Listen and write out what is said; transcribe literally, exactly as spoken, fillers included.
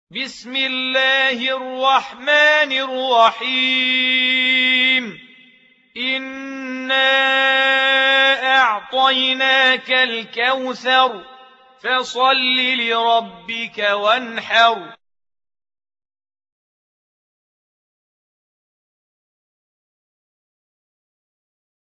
بسم الله الرحمن الرحيم إنا أعطيناك الكوثر فصل لربك وانحر